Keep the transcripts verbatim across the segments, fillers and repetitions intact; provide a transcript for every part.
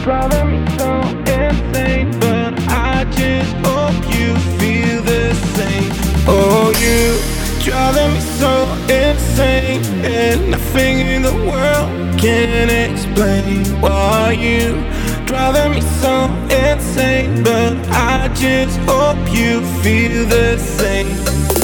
driving me so insane, but I just hope you feel the same. Oh, you driving me so insane, and nothing in the world can explain why you driving me so insane, but I just hope you feel the same.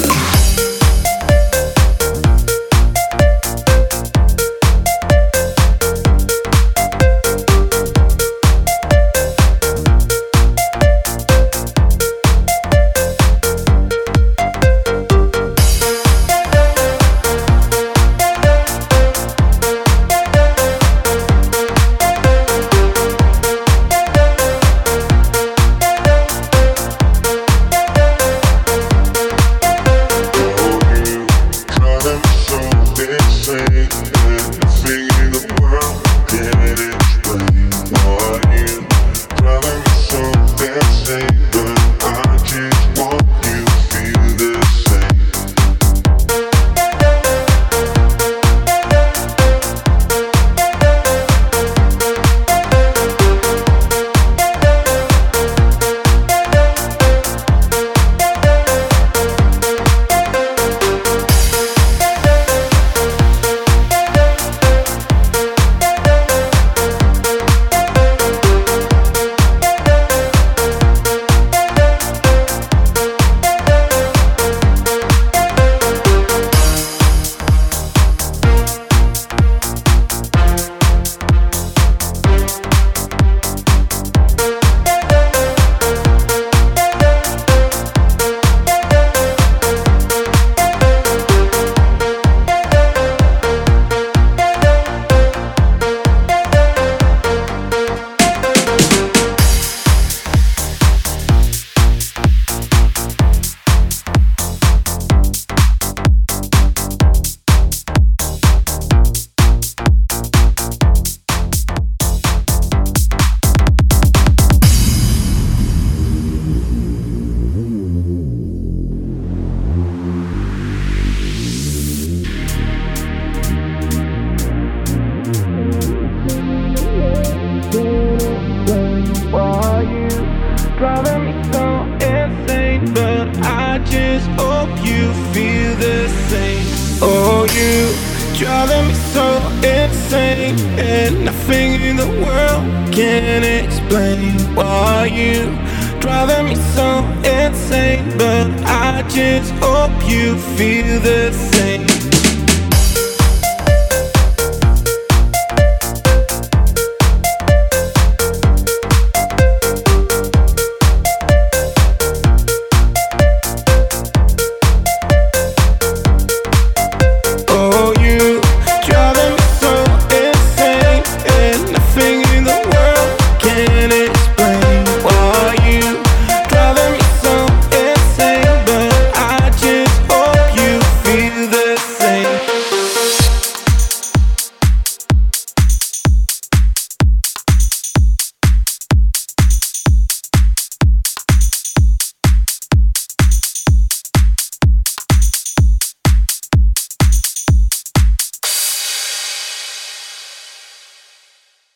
Driving me so insane, but I just hope you feel the same. Oh, you driving me so insane, and nothing in the world can explain why you driving me so insane, but I just hope you feel the same.